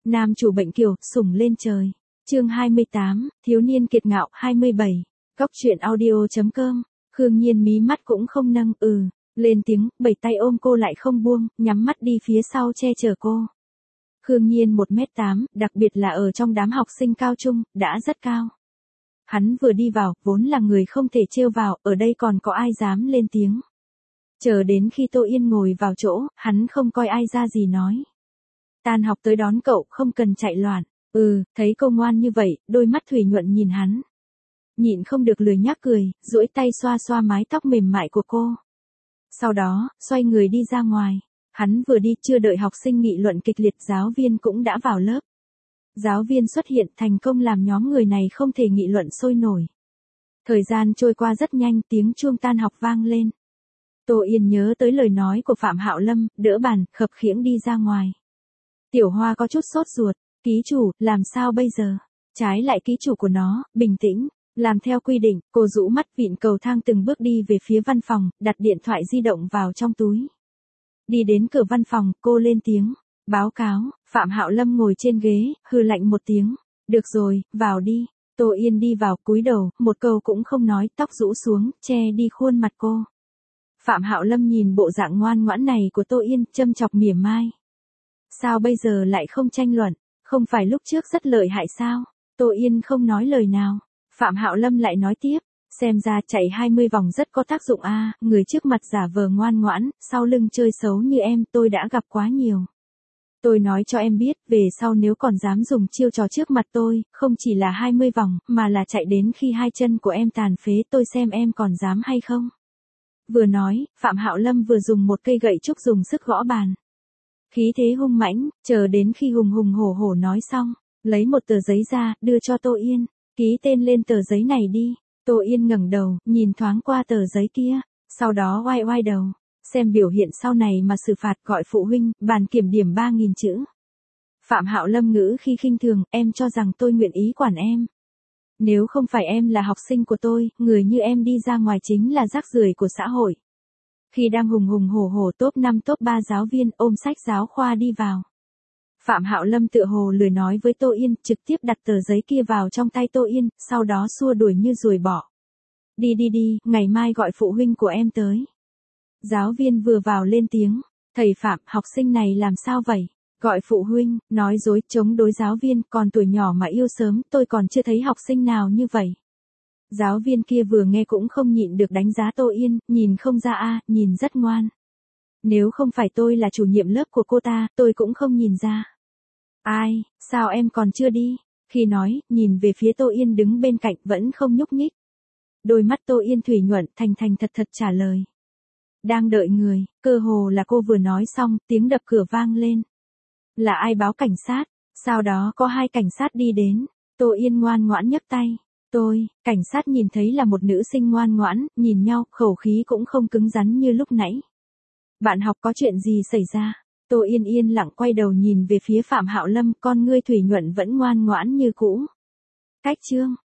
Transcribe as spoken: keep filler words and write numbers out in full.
Nam chủ bệnh kiều, sủng lên trời. Chương hai mươi tám, thiếu niên kiệt ngạo. hai mươi bảy. Góc truyện audio.com. Khương Nhiên mí mắt cũng không nâng, ừ, lên tiếng, bảy tay ôm cô lại không buông, nhắm mắt đi phía sau che chở cô. Khương Nhiên một mét tám, đặc biệt là ở trong đám học sinh cao trung, đã rất cao. Hắn vừa đi vào, vốn là người không thể trêu vào, ở đây còn có ai dám lên tiếng. Chờ đến khi Tô Yên ngồi vào chỗ, hắn không coi ai ra gì nói. Tan học tới đón cậu, không cần chạy loạn. Ừ, thấy cô ngoan như vậy, đôi mắt thủy nhuận nhìn hắn. Nhịn không được lười nhác cười, duỗi tay xoa xoa mái tóc mềm mại của cô. Sau đó, xoay người đi ra ngoài. Hắn vừa đi chưa đợi học sinh nghị luận kịch liệt, giáo viên cũng đã vào lớp. Giáo viên xuất hiện thành công làm nhóm người này không thể nghị luận sôi nổi. Thời gian trôi qua rất nhanh, tiếng chuông tan học vang lên. Tô Yên nhớ tới lời nói của Phạm Hạo Lâm, đỡ bàn, khập khiễng đi ra ngoài. Tiểu Hoa có chút sốt ruột, ký chủ, làm sao bây giờ? Trái lại ký chủ của nó, bình tĩnh, làm theo quy định, cô rũ mắt vịn cầu thang từng bước đi về phía văn phòng, đặt điện thoại di động vào trong túi. Đi đến cửa văn phòng, cô lên tiếng, báo cáo, Phạm Hạo Lâm ngồi trên ghế, hừ lạnh một tiếng, được rồi, vào đi. Tô Yên đi vào, cúi đầu, một câu cũng không nói, tóc rũ xuống, che đi khuôn mặt cô. Phạm Hạo Lâm nhìn bộ dạng ngoan ngoãn này của Tô Yên, châm chọc mỉa mai. Sao bây giờ lại không tranh luận, không phải lúc trước rất lợi hại sao? Tô Yên không nói lời nào. Phạm Hạo Lâm lại nói tiếp, xem ra chạy hai mươi vòng rất có tác dụng a, người trước mặt giả vờ ngoan ngoãn, sau lưng chơi xấu như em tôi đã gặp quá nhiều. Tôi nói cho em biết, về sau nếu còn dám dùng chiêu trò trước mặt tôi, không chỉ là hai mươi vòng, mà là chạy đến khi hai chân của em tàn phế, tôi xem em còn dám hay không. Vừa nói, Phạm Hạo Lâm vừa dùng một cây gậy trúc dùng sức gõ bàn. Khí thế hung mãnh, chờ đến khi hùng hùng hổ hổ nói xong, lấy một tờ giấy ra, đưa cho Tô Yên, ký tên lên tờ giấy này đi. Tô Yên ngẩng đầu, nhìn thoáng qua tờ giấy kia, sau đó oai oai đầu, xem biểu hiện sau này mà xử phạt, gọi phụ huynh, bàn kiểm điểm ba nghìn chữ. Phạm Hạo Lâm ngữ khi khinh thường, em cho rằng tôi nguyện ý quản em. Nếu không phải em là học sinh của tôi, người như em đi ra ngoài chính là rác rưởi của xã hội. Khi đang hùng hùng hổ hổ top năm top ba giáo viên ôm sách giáo khoa đi vào. Phạm Hạo Lâm tựa hồ lười nói với Tô Yên, trực tiếp đặt tờ giấy kia vào trong tay Tô Yên, sau đó xua đuổi như ruồi bọ. Đi đi đi, ngày mai gọi phụ huynh của em tới. Giáo viên vừa vào lên tiếng, thầy Phạm, học sinh này làm sao vậy? Gọi phụ huynh, nói dối, chống đối giáo viên, còn tuổi nhỏ mà yêu sớm, tôi còn chưa thấy học sinh nào như vậy. Giáo viên kia vừa nghe cũng không nhịn được đánh giá Tô Yên, nhìn không ra a, nhìn rất ngoan. Nếu không phải tôi là chủ nhiệm lớp của cô ta, tôi cũng không nhìn ra. Ai, sao em còn chưa đi? Khi nói, nhìn về phía Tô Yên đứng bên cạnh vẫn không nhúc nhích. Đôi mắt Tô Yên thủy nhuận, thành thành thật thật trả lời. Đang đợi người, cơ hồ là cô vừa nói xong, tiếng đập cửa vang lên. Là ai báo cảnh sát? Sau đó có hai cảnh sát đi đến. Tô Yên ngoan ngoãn nhấc tay. Tôi, cảnh sát nhìn thấy là một nữ sinh ngoan ngoãn, nhìn nhau, khẩu khí cũng không cứng rắn như lúc nãy. Bạn học có chuyện gì xảy ra? Tô Yên yên lặng quay đầu nhìn về phía Phạm Hạo Lâm, con ngươi thủy nhuận vẫn ngoan ngoãn như cũ. Cách chương,